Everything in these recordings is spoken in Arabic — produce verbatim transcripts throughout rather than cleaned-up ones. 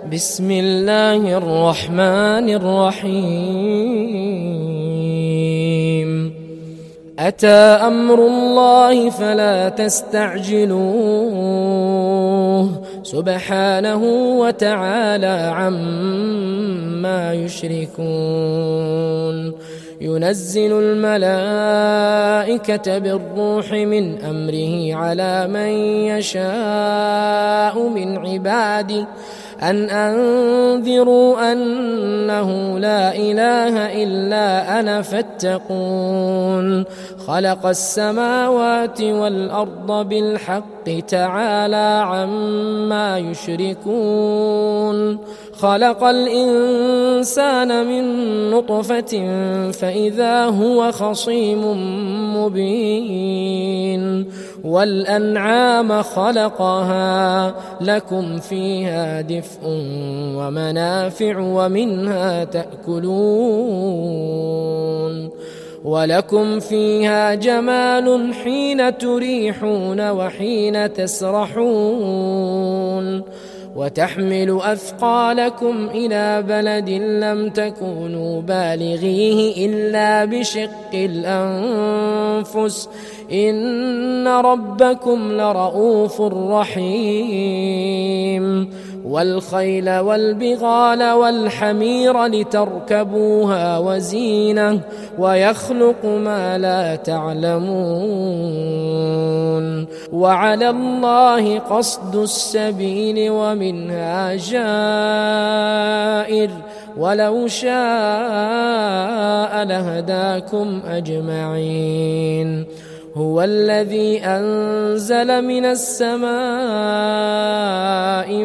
بسم الله الرحمن الرحيم أتى أمر الله فلا تستعجلوه سبحانه وتعالى عما يشركون ينزل الملائكة بالروح من أمره على من يشاء من عباده أن أنذروا أنه لا إله إلا أنا فاتقون خلق السماوات والأرض بالحق تعالى عما يشركون خلق الإنسان من نطفة فإذا هو خصيم مبين والأنعام خلقها لكم فيها دفء ومنافع ومنها تأكلون ولكم فيها جمال حين تريحون وحين تسرحون وتحمل أثقالكم إلى بلد لم تكونوا بالغيه إلا بشق الأنفس إن ربكم لرؤوف رحيم والخيل والبغال والحمير لتركبوها وزينة ويخلق ما لا تعلمون وعلى الله قصد السبيل ومنها جائر ولو شاء لهداكم أجمعين هو الذي أنزل من السماء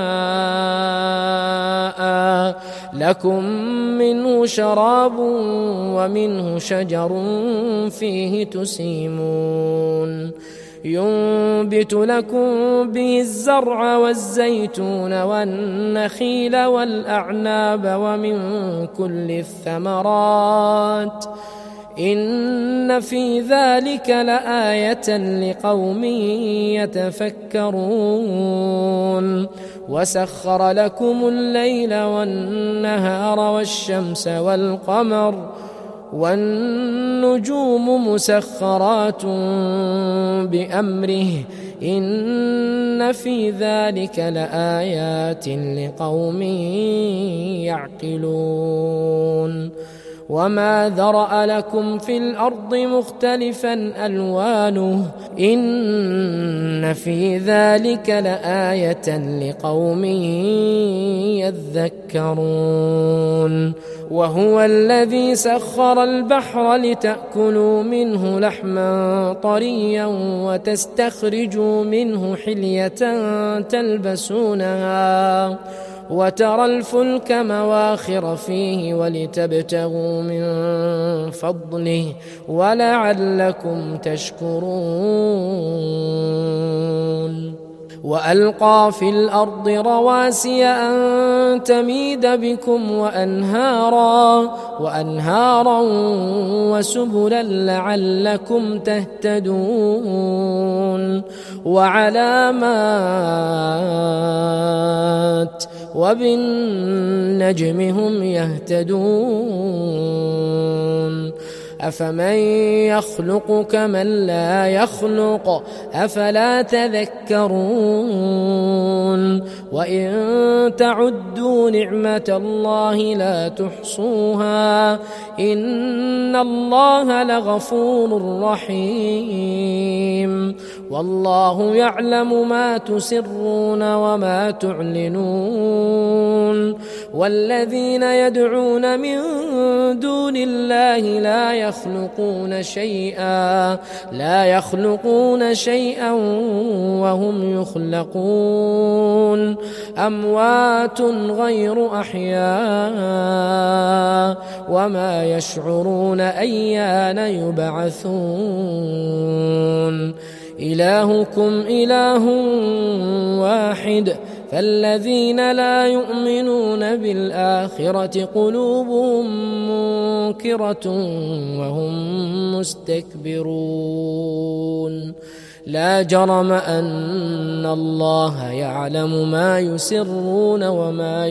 ماء لكم منه شراب ومنه شجر فيه تسيمون ينبت لكم به الزرع والزيتون والنخيل والأعناب ومن كل الثمرات إن في ذلك لآية لقوم يتفكرون وسخر لكم الليل والنهار والشمس والقمر والنجوم مسخرات بأمره إن في ذلك لآيات لقوم يعقلون وما ذرأ لكم في الأرض مختلفا ألوانه إن في ذلك لآية لقوم يذكرون وهو الذي سخر البحر لتأكلوا منه لحما طريا وتستخرجوا منه حلية تلبسونها وترى الفلك مواخر فيه ولتبتغوا من فضله ولعلكم تشكرون وألقى في الأرض رواسي أن تميد بكم وأنهارا وأنهارا وسبلا لعلكم تهتدون وعلامات وبالنجم هم يهتدون أفمن يخلق كمن لا يخلق أفلا تذكرون وإن تعدوا نعمة الله لا تحصوها إن الله لغفور رحيم والله يعلم ما تسرون وما تعلنون والذين يدعون من دون الله لا يخلقون شيئا لا يخلقون شيئا وهم يخلقون أموات غير أحياء وما يشعرون أيان يبعثون إلهكم إله واحد فالذين لا يؤمنون بالآخرة قلوبهم منكرة وهم مستكبرون لا جرم أن الله يعلم ما يسرون وما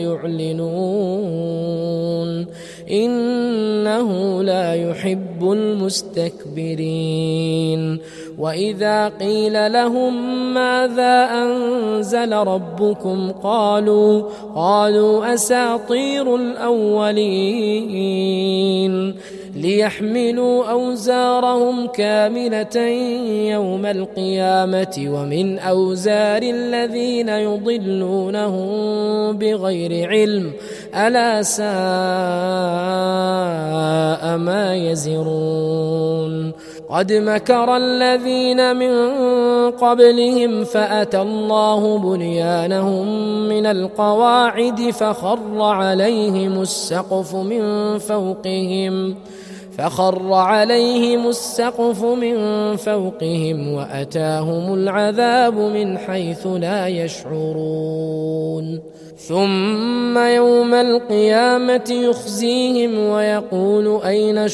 يعلنون إنه لا يحب المستكبرين وإذا قيل لهم ماذا أنزل ربكم قالوا قالوا أساطير الأولين ليحملوا أوزارهم كاملة يوم القيامة ومن أوزار الذين يضلونهم بغير علم ألا ساء ما يزرون قد مكر الذين من قبلهم فأتى الله بنيانهم من القواعد فخر عليهم السقف من فوقهم فخر عليهم السقف من فوقهم وأتاهم العذاب من حيث لا يشعرون ثم يوم القيامة يخزيهم ويقول أين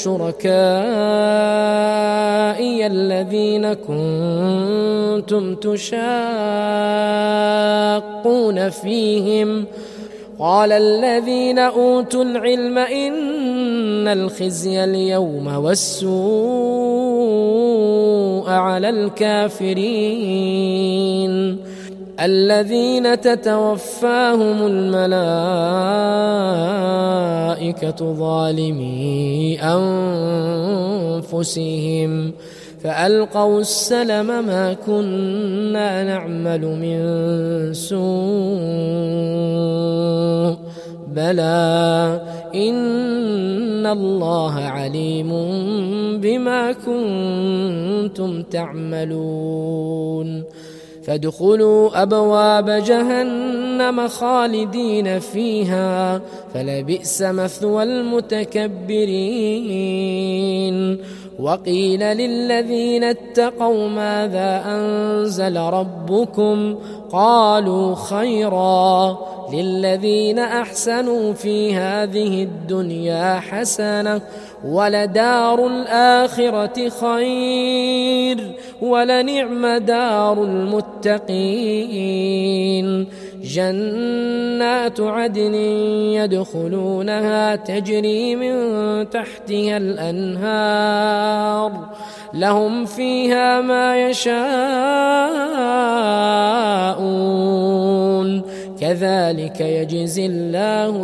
شركائي الذين كنتم تشاقون فيهم قال الذين أوتوا العلم إن الخزي اليوم والسوء على الكافرين الذين تتوفاهم الملائكة ظالمي أنفسهم فألقوا السلم ما كنا نعمل من سوء بلى إن الله عليم بما كنتم تعملون فادخلوا أبواب جهنم خالدين فيها فلبئس مثوى المتكبرين وقيل للذين اتقوا ماذا أنزل ربكم قالوا خيرا للذين أحسنوا في هذه الدنيا حسنة ولدار الآخرة خير ولنعم دار المتقين جنات عدن يدخلونها تجري من تحتها الأنهار لهم فيها ما يشاءون كذلك يجزي الله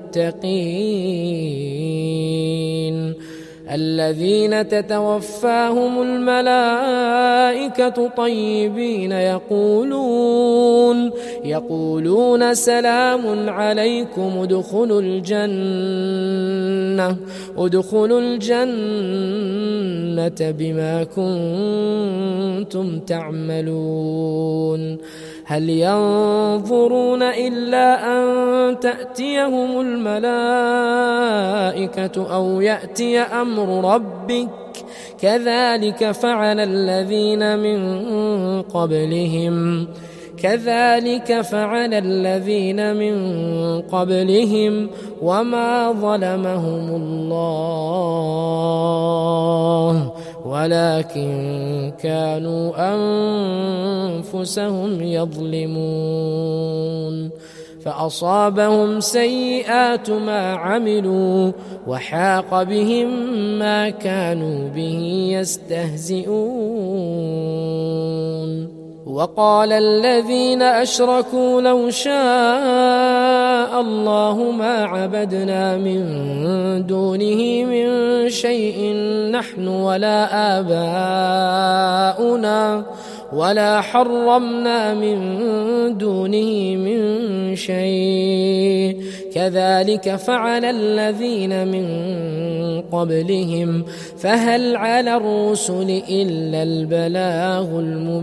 المتقين الذين تتوفاهم الملائكة طيبين يقولون يقولون سلام عليكم ادخلوا الجنة ادخلوا الجنة بما كنتم تعملون هل ينظرون إلا أن تأتيهم الملائكة أو يأتي أمر ربك كذلك فعل الذين من قبلهم كذلك فعل الذين من قبلهم وما ظلمهم الله ولكن كانوا أنفسهم يظلمون فأصابهم سيئات ما عملوا وحاق بهم ما كانوا به يستهزئون وقال الذين أشركوا لو شاء الله ما عبدنا من دونه من شيء نحن ولا آباؤنا ولا حرمنا من دونه من شيء كذلك فعل الذين من قبلهم فهل على الرسل إلا البلاغ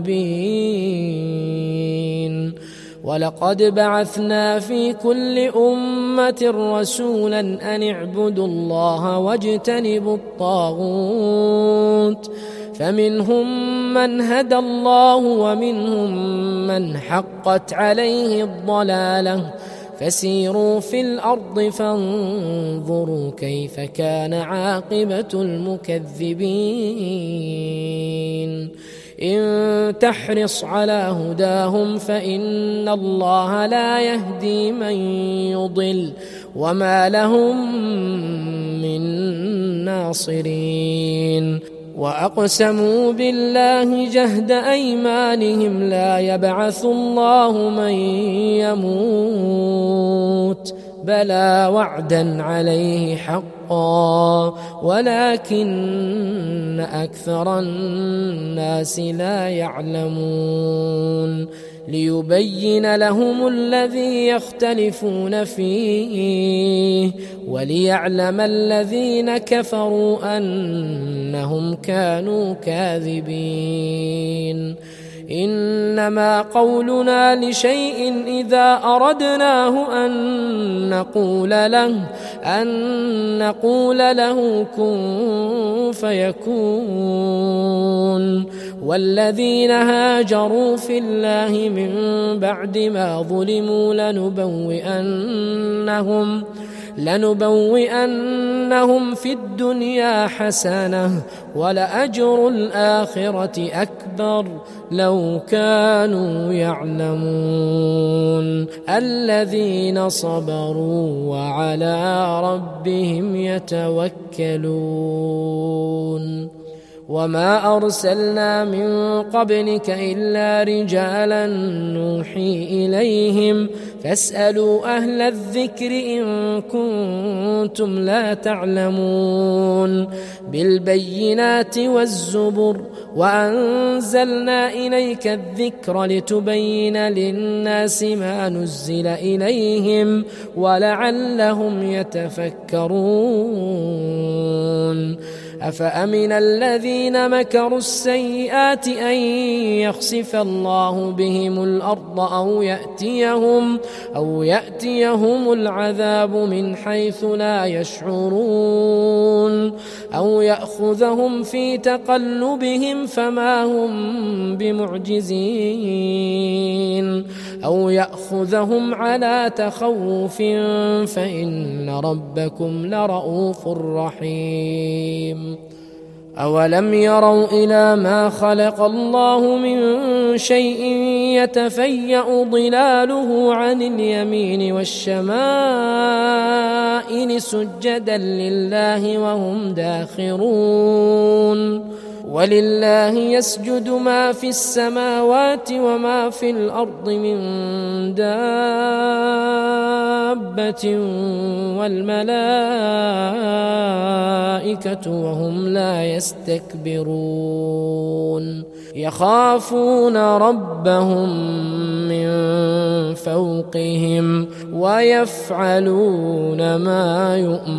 المبين ولقد بعثنا في كل أمة رسولا أن اعبدوا الله واجتنبوا الطاغوت فمنهم من هدى الله ومنهم من حقت عليه الضلالة فسيروا في الأرض فانظروا كيف كان عاقبة المكذبين إن تحرص على هداهم فإن الله لا يهدي من يضل وما لهم من ناصرين وأقسموا بالله جهد أيمانهم لا يبعث الله من يموت بلى وعدا عليه حقا ولكن أكثر الناس لا يعلمون ليبين لهم الذي يختلفون فيه وليعلم الذين كفروا أنهم كانوا كاذبين إنما قولنا لشيء إذا أردناه أن نقول له أن نقول له كن فيكون والذين هاجروا في الله من بعد ما ظلموا لنبوئنهم لنبوئنهم في الدنيا حسنة ولأجر الآخرة أكبر لو كانوا يعلمون الذين صبروا وعلى ربهم يتوكلون وما أرسلنا من قبلك إلا رجالا نوحي إليهم فاسألوا أهل الذكر إن كنتم لا تعلمون بالبينات والزبر وأنزلنا إليك الذكر لتبين للناس ما نزل إليهم ولعلهم يتفكرون أفأمن الذين مكروا السيئات أن يخسف الله بهم الأرض أو يأتيهم أو يأتيهم العذاب من حيث لا يشعرون أو يأخذهم في تقلبهم فما هم بمعجزين أو يأخذهم على تخوف فإن ربكم لرؤوف رحيم أولم يروا إلى ما خلق الله من شيء يتفيأ ظلاله عن اليمين والشمائل سجدا لله وهم داخرون ولله يسجد ما في السماوات وما في الأرض من دابة والملائكة وهم لا يستكبرون يخافون ربهم من فوقهم ويفعلون ما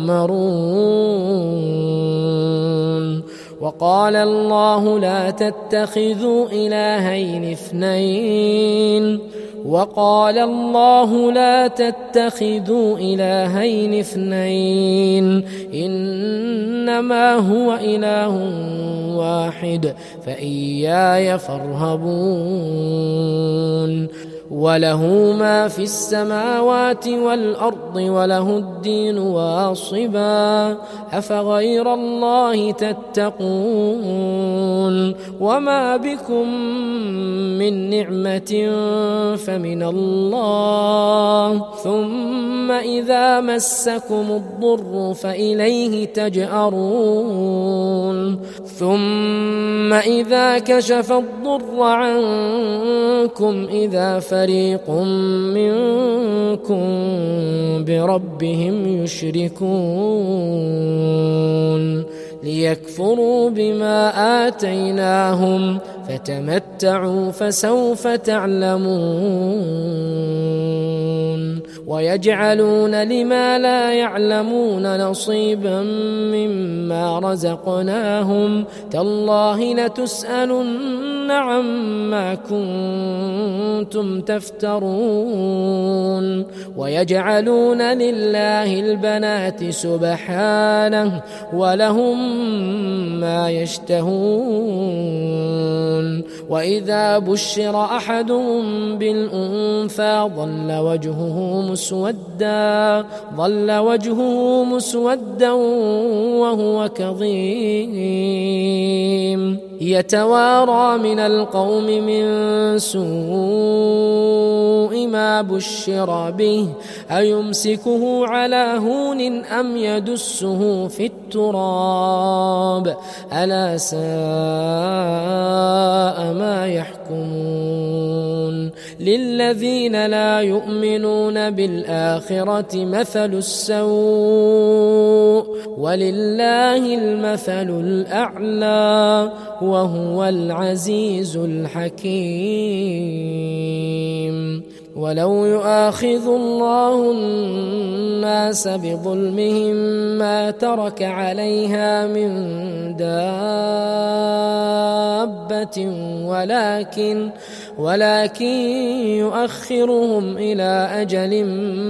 يؤمرون وقال الله لا تتخذوا إلهين اثنين وقال الله لا تتخذوا إلهين اثنين إنما هو إله واحد فإياي فارهبون وله ما في السماوات والأرض وله الدين واصبا أفغير الله تتقون وما بكم من نعمة فمن الله ثم إذا مسكم الضر فإليه تجأرون ثم إذا كشف الضر عنكم إذا فريق منكم بربهم يشركون ليكفروا بما آتيناهم فتمتعوا فسوف تعلمون ويجعلون لما لا يعلمون نصيبا مما رزقناهم تالله لتسألن عما كنتم تفترون ويجعلون لله البنات سبحانه ولهم ما يشتهون وإذا بشر أحدهم بالأنثى ظل وجهه مسودا ظل وجهه مسودا وهو كظيم يتوارى من القوم من سوء ما بشر به أيمسكه على هون أم يدسه في التراب ألا ساء ما يحكمون للذين لا يؤمنون بالآخرة مثل السوء ولله المثل الأعلى وهو العزيز الحكيم ولو يؤاخذ الله الناس بظلمهم ما ترك عليها من دابة ولكن ولكن يؤخرهم إلى أجل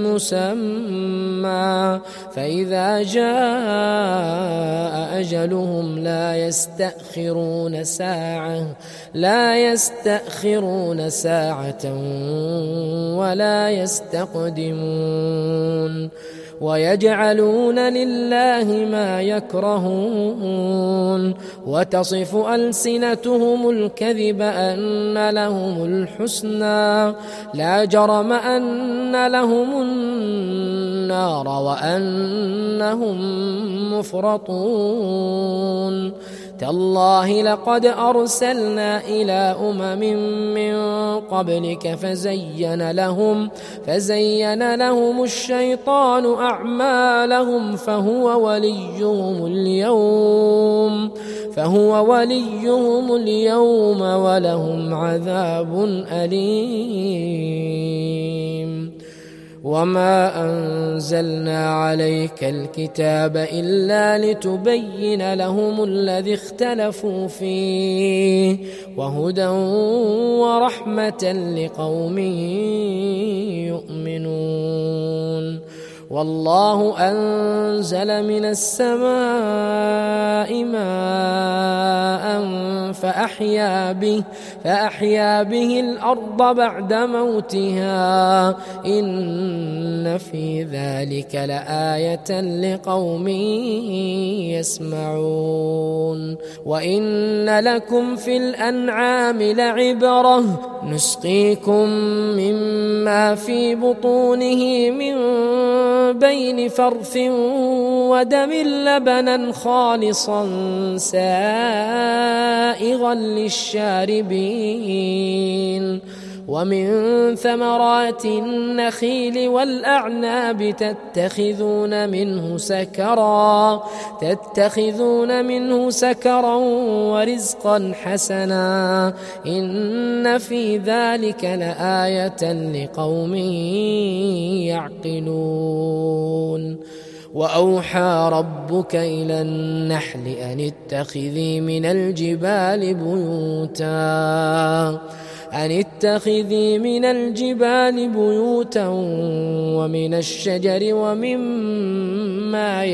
مسمى فإذا جاء أجلهم لا يستأخرون ساعة لا يستأخرون ساعة ولا يستقدمون ويجعلون لله ما يكرهون وتصف ألسنتهم الكذب أن لهم الحسنى لا جرم أن لهم النار وأنهم مفرطون تالله لقد أرسلنا إلى أمم من قبلك فزين لهم فزين لهم الشيطان أعمالهم فهو وليهم اليوم فهو وليهم اليوم ولهم عذاب أليم وما أنزلنا عليك الكتاب إلا لتبين لهم الذي اختلفوا فيه وهدى ورحمة لقوم يؤمنون والله أنزل من السماء ماء فأحيا به فأحيا به الأرض بعد موتها إن في ذلك لآية لقوم يسمعون وإن لكم في الأنعام لعبرة نسقيكم مما في بطونه من بين فرث ودم لبنا خالصا سائغا للشاربين ومن ثمرات النخيل والأعناب تتخذون منه سكرا تتخذون منه سكرا ورزقا حسنا إن في ذلك لآية لقوم يعقلون وأوحى ربك إلى النحل أن اتخذي من الجبال بيوتا أن اتخذي من الجبال بيوتا ومن الشجر ومما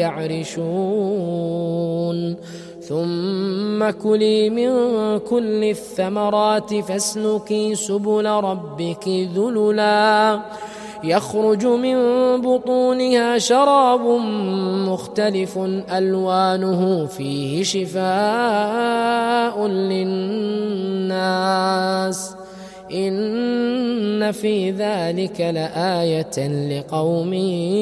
يعرشون ثم كلي من كل الثمرات فاسلكي سبل ربك ذللا يخرج من بطونها شراب مختلف ألوانه فيه شفاء للناس إن في ذلك لآية لقوم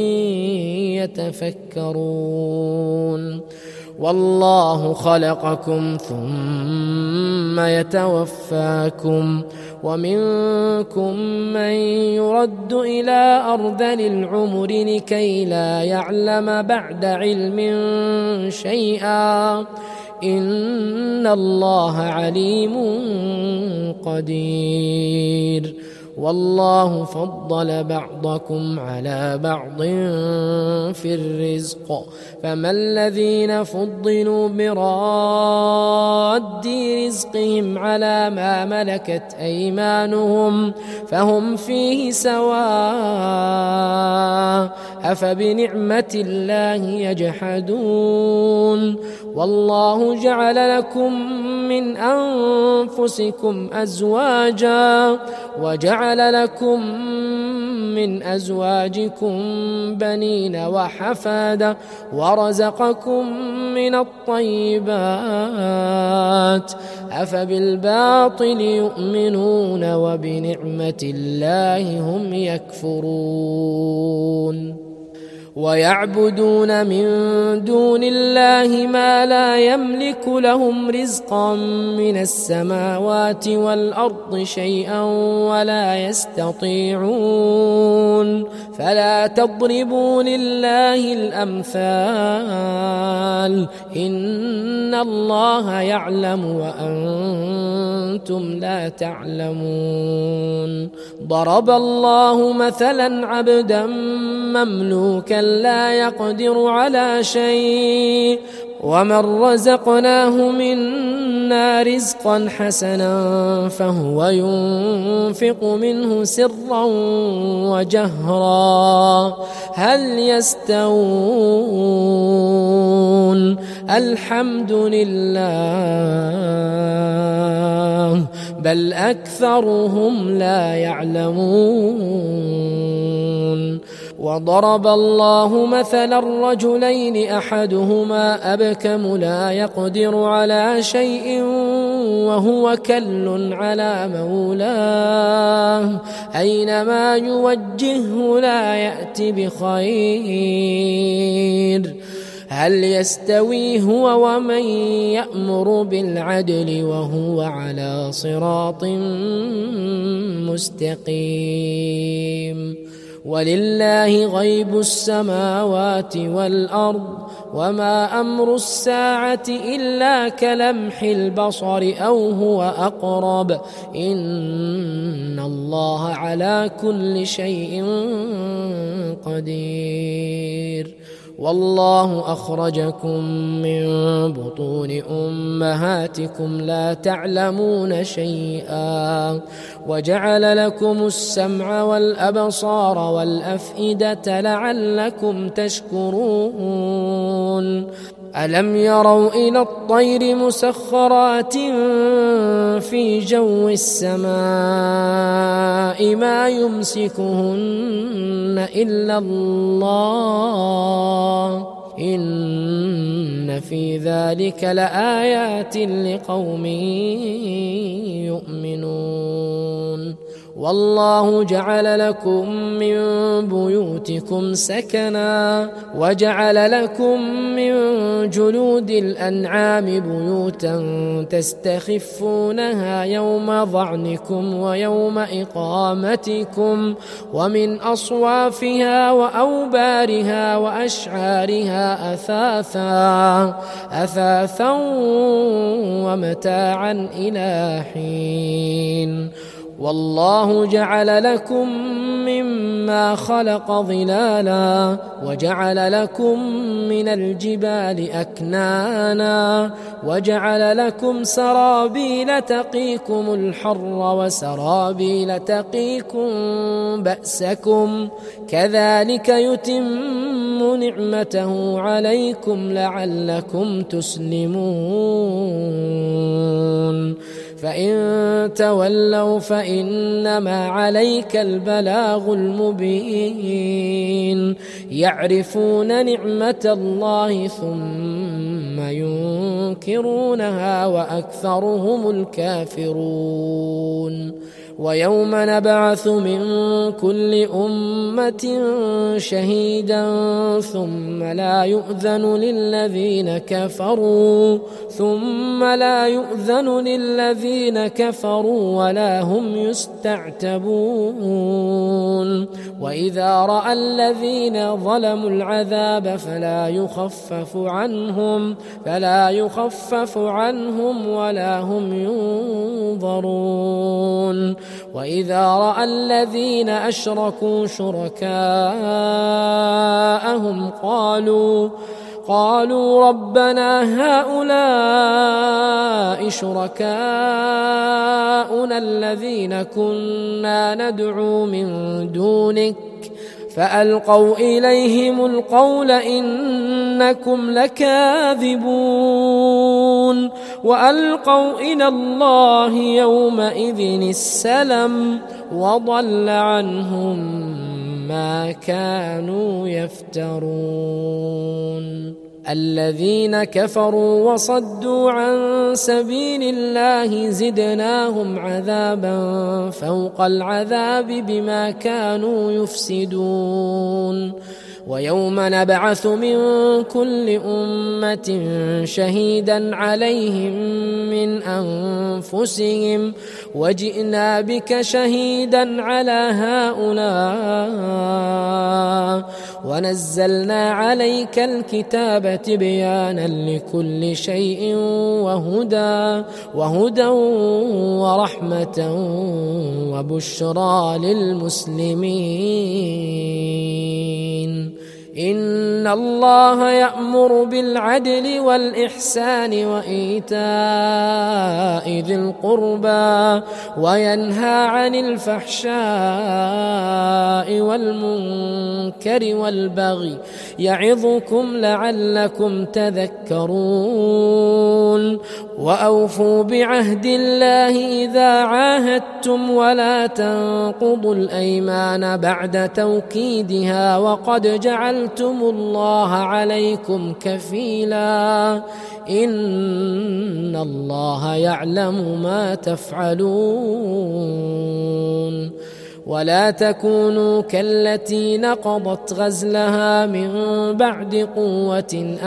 يتفكرون والله خلقكم ثم يتوفاكم ومنكم من يرد إلى أرذل العمر لكي لا يعلم بعد علم شيئا إن الله عليم قدير والله فضل بعضكم على بعض في الرزق فما الذين فضلوا براد رزقهم على ما ملكت أيمانهم فهم فيه سواء أفبنعمة الله يجحدون والله جعل لكم من أنفسكم أزواجا وجعل لكم من أزواجكم بنين وحفادة ورزقكم من الطيبات أفبالباطل يؤمنون وبنعمة الله هم يكفرون ويعبدون من دون الله ما لا يملك لهم رزقا من السماوات والأرض شيئا ولا يستطيعون فلا تضربوا لله الأمثال إن الله يعلم وأنتم لا تعلمون ضرب الله مثلا عبدا مملوكا لا يقدر على شيء ومن رزقناه منا رزقا حسنا فهو ينفق منه سرا وجهرا هل يستوون الحمد لله بل أكثرهم لا يعلمون وضرب الله مثلا رجلين أحدهما أبكم لا يقدر على شيء وهو كل على مولاه أينما يوجهه لا يأتي بخير هل يستوي هو ومن يأمر بالعدل وهو على صراط مستقيم ولله غيب السماوات والأرض وما أمر الساعة إلا كلمح البصر أو هو أقرب إن الله على كل شيء قدير والله أخرجكم من بطون أمهاتكم لا تعلمون شيئا وجعل لكم السمع والأبصار والأفئدة لعلكم تشكرون ألم يروا إلى الطير مسخرات في جو السماء ما يمسكهن إلا الله إن في ذلك لآيات لقوم يؤمنون والله جعل لكم من بيوتكم سكنا وجعل لكم من جلود الأنعام بيوتا تستخفونها يوم ظعنكم ويوم إقامتكم ومن أصوافها وأوبارها وأشعارها أثاثا أثاثا ومتاعا إلى حين والله جعل لكم مما خلق ظلالا وجعل لكم من الجبال أكنانا وجعل لكم سرابيل تقيكم الحر وسرابيل تقيكم بأسكم كذلك يتم نعمته عليكم لعلكم تسلمون فإن تولوا فإنما عليك البلاغ المبين يعرفون نعمة الله ثم ينكرونها وأكثرهم الكافرون ويوم نبعث من كل أمة شهيدا ثم لا يؤذن للذين كفروا ثم لا يؤذن للذين كفروا ولا هم يستعتبون وإذا رأى الذين ظلموا العذاب فلا يخفف عنهم فلا يخفف عنهم ولا هم ينظرون وإذا رأى الذين أشركوا شركاءهم قالوا قالوا ربنا هؤلاء شركاؤنا الذين كنا ندعو من دونك فألقوا إليهم القول إنكم لكاذبون وألقوا إلى الله يومئذ السلم وضل عنهم ما كانوا يفترون. الذين كفروا وصدوا عن سبيل الله زدناهم عذابا فوق العذاب بما كانوا يفسدون. ويوم نبعث من كل أمة شهيدا عليهم من أنفسهم وجئنا بك شهيدا على هؤلاء ونزلنا عليك الكتاب تبيانا لكل شيء وهدى وهدى ورحمة وبشرى للمسلمين. إن الله يأمر بالعدل والإحسان وإيتاء ذي القربى وينهى عن الفحشاء والمنكر والبغي يعظكم لعلكم تذكرون. وأوفوا بعهد الله إذا عاهدتم ولا تنقضوا الأيمان بعد توكيدها وقد جعلتم الله عليكم كفيلا إن الله يعلم ما تفعلون. ولا تكونوا كالتي نقضت غزلها من بعد قوة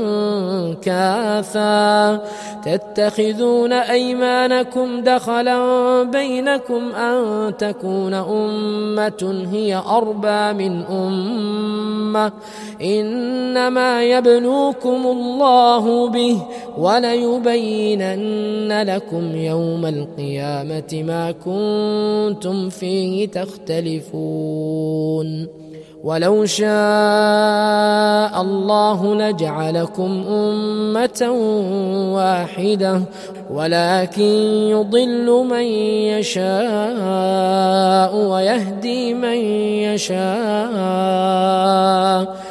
أنكاثا تتخذون أيمانكم دخلا بينكم أن تكون أمة هي أربى من أمة إنما يبلوكم الله به وليبينن لكم يوم القيامة ما كنتم فيه تختلفون. ولو شاء الله لجعلكم أمة واحدة ولكن يضل من يشاء ويهدي من يشاء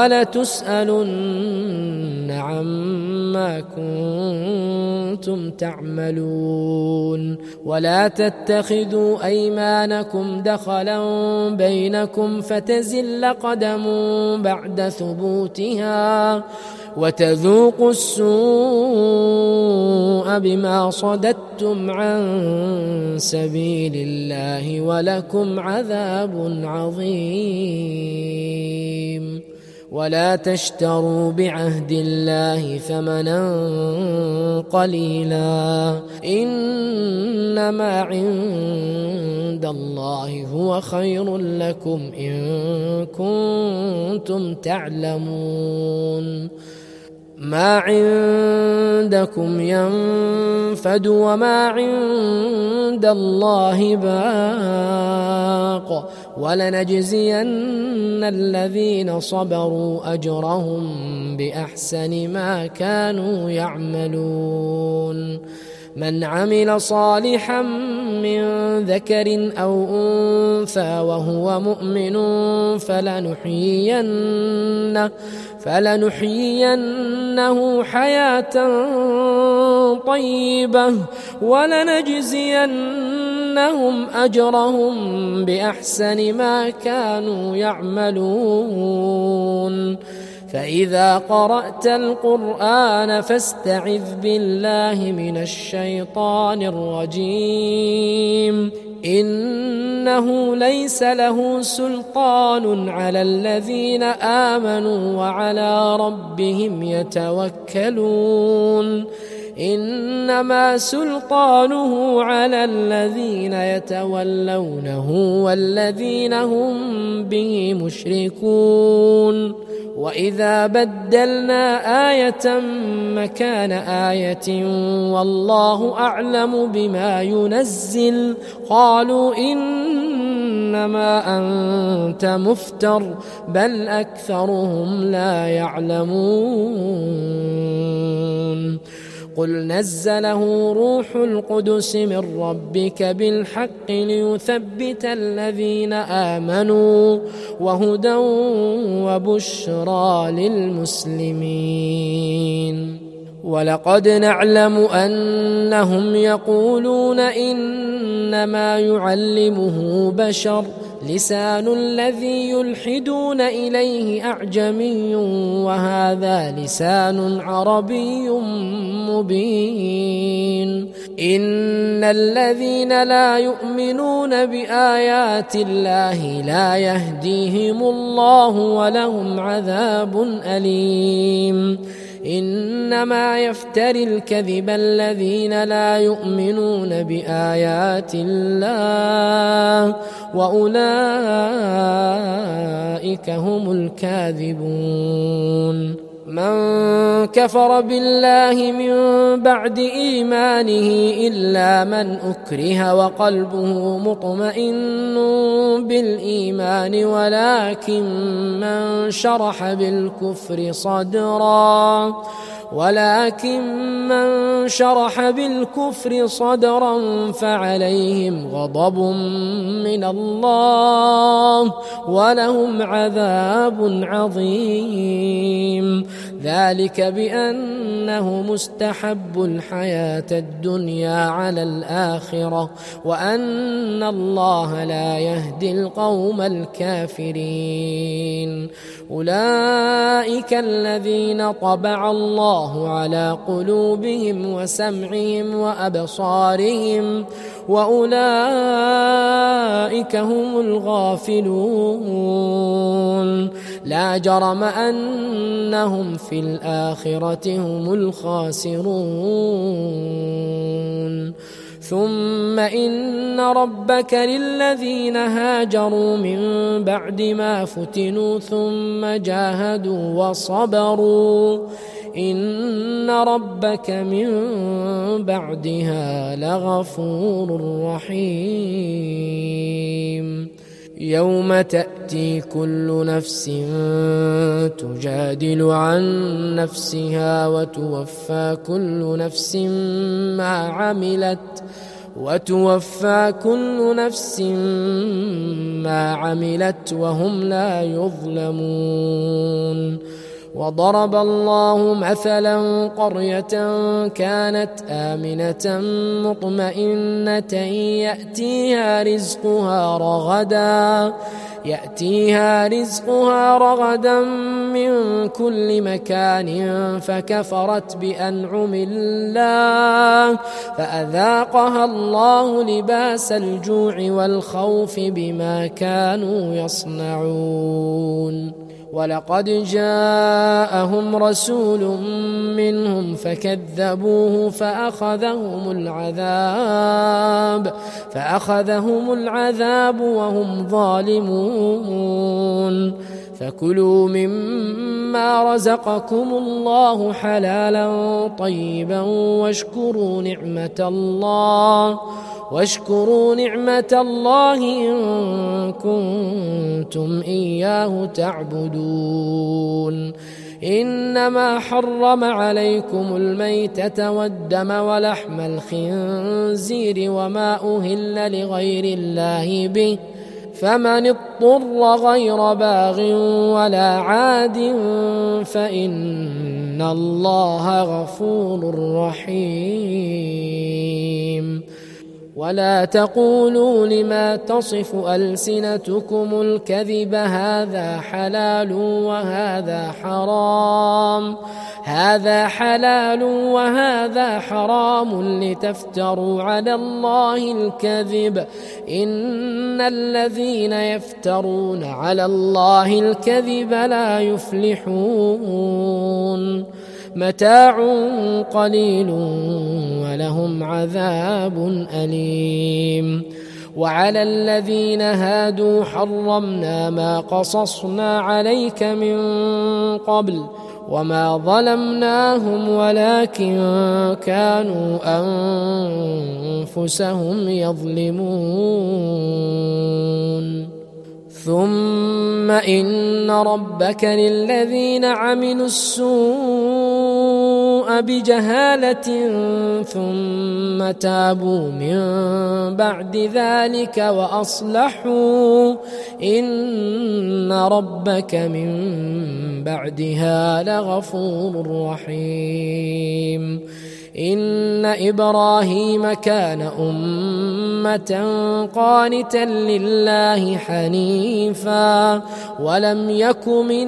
ولتسألن عما كنتم تعملون. ولا تتخذوا أيمانكم دخلا بينكم فتزل قدم بعد ثبوتها وتذوقوا السوء بما صددتم عن سبيل الله ولكم عذاب عظيم. ولا تشتروا بعهد الله ثمنا قليلا إنما عند الله هو خير لكم إن كنتم تعلمون. ما عندكم ينفد وما عند الله باق ولنجزين الذين صبروا أجرهم بأحسن ما كانوا يعملون. من عمل صالحا من ذكر أو أنثى وهو مؤمن فلنحيينه, فلنحيينه حياة طيبة ولنجزينهم أجرهم بأحسن ما كانوا يعملون. فإذا قرأت القرآن فاستعذ بالله من الشيطان الرجيم إنه ليس له سلطان على الذين آمنوا وعلى ربهم يتوكلون إنما سلطانه على الذين يتولونه والذين هم به مشركون. وإذا بدلنا آية مكان آية والله أعلم بما ينزل قالوا إنما أنت مفتر بل أكثرهم لا يعلمون. قل نزله روح القدس من ربك بالحق ليثبت الذين آمنوا وهدى وبشرى للمسلمين. ولقد نعلم أنهم يقولون إنما يعلمه بشر لسان الذي يلحدون إليه أعجمي وهذا لسان عربي مبين إن الذين لا يؤمنون بآيات الله لا يهديهم الله ولهم عذاب أليم إنما يفتري الكذب الذين لا يؤمنون بآيات الله وأولئك هم الكاذبون من كفر بالله من بعد إيمانه إلا من أكره وقلبه مطمئن بالإيمان ولكن من شرح بالكفر صدرا ولكن من شرح بالكفر صدرا فعليهم غضب من الله ولهم عذاب عظيم ذلك بأنه مستحب الحياة الدنيا على الآخرة وأن الله لا يهدي القوم الكافرين أولئك الذين طبع الله على قلوبهم وسمعهم وأبصارهم وأولئك هم الغافلون لا جرم أنهم في الآخرة هم الخاسرون ثم إن ربك للذين هاجروا من بعد ما فتنوا ثم جاهدوا وصبروا إن ربك من بعدها لغفور رحيم يوم تأتي كل نفس تجادل عن نفسها وتوفى كل نفس ما عملت وتوفى كل نفس ما عملت وهم لا يظلمون وضرب الله مثلا قرية كانت آمنة مطمئنة يأتيها رزقها رغدا يأتيها رزقها رغدا من كل مكان فكفرت بأنعم الله فأذاقها الله لباس الجوع والخوف بما كانوا يصنعون ولقد جاءهم رسول منهم فكذبوه فأخذهم العذاب فأخذهم العذاب وهم ظالمون فكلوا مما رزقكم الله حلالا طيبا واشكروا نعمة الله واشكروا نعمة الله إن كنتم إياه تعبدون إنما حرم عليكم الميتة والدم ولحم الخنزير وما أهل لغير الله به فمن اضطر غير باغ ولا عاد فإن الله غفور رحيم ولا تقولوا لما تصف ألسنتكم الكذب هذا حلال وهذا حرام هذا حلال وهذا حرام لتفتروا على الله الكذب إن الذين يفترون على الله الكذب لا يفلحون متاع قليل ولهم عذاب أليم وعلى الذين هادوا حرمنا ما قصصنا عليك من قبل وما ظلمناهم ولكن كانوا أنفسهم يظلمون ثم إن ربك للذين عملوا السوء بجهالة ثم تابوا من بعد ذلك وأصلحوا إن ربك من بعدها لغفور رحيم إن إبراهيم كان أمة قانتا لله حنيفا ولم يك من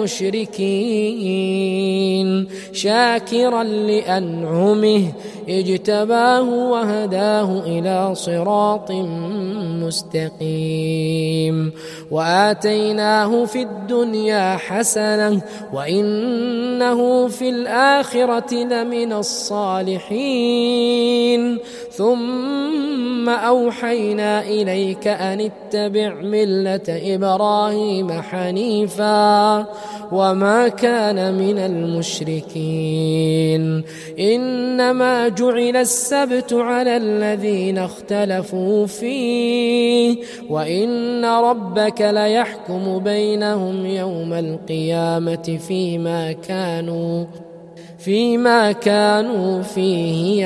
المشركين شاكرا لأنعمه اجتباه وهداه إلى صراط مستقيم وآتيناه في الدنيا حسنة وإنه في الآخرة لمن الصالحين ثم أوحينا إليك أن اتبع ملة إبراهيم حنيفا وما كان من المشركين إنما جعل السبت على الذين اختلفوا فيه وإن ربك ليحكم بينهم يوم القيامة فيما كانوا فيما كانوا فيه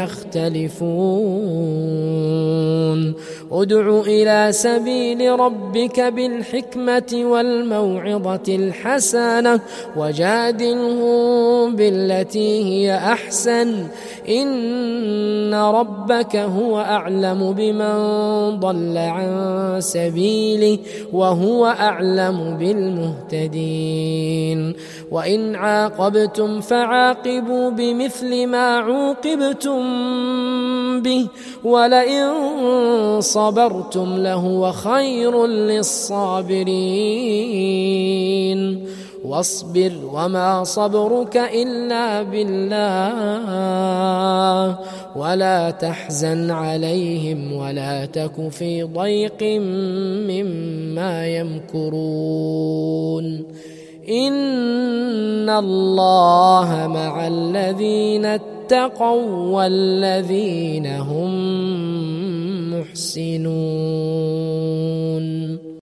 يختلفون ادع إلى سبيل ربك بالحكمة والموعظة الحسنة وجادلهم بالتي هي أحسن إن ربك هو أعلم بمن ضل عن سبيله وهو أعلم بالمهتدين وإن عاقبتم فعاقبوا بمثل ما عوقبتم به ولئن صبرتم لهو خير للصابرين واصبر وما صبرك إلا بالله ولا تحزن عليهم ولا تك في ضيق مما يمكرون إن الله مع الذين اتقوا والذين هم محسنون.